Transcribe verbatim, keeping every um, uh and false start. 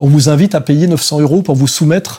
on vous invite à payer neuf cents euros pour vous soumettre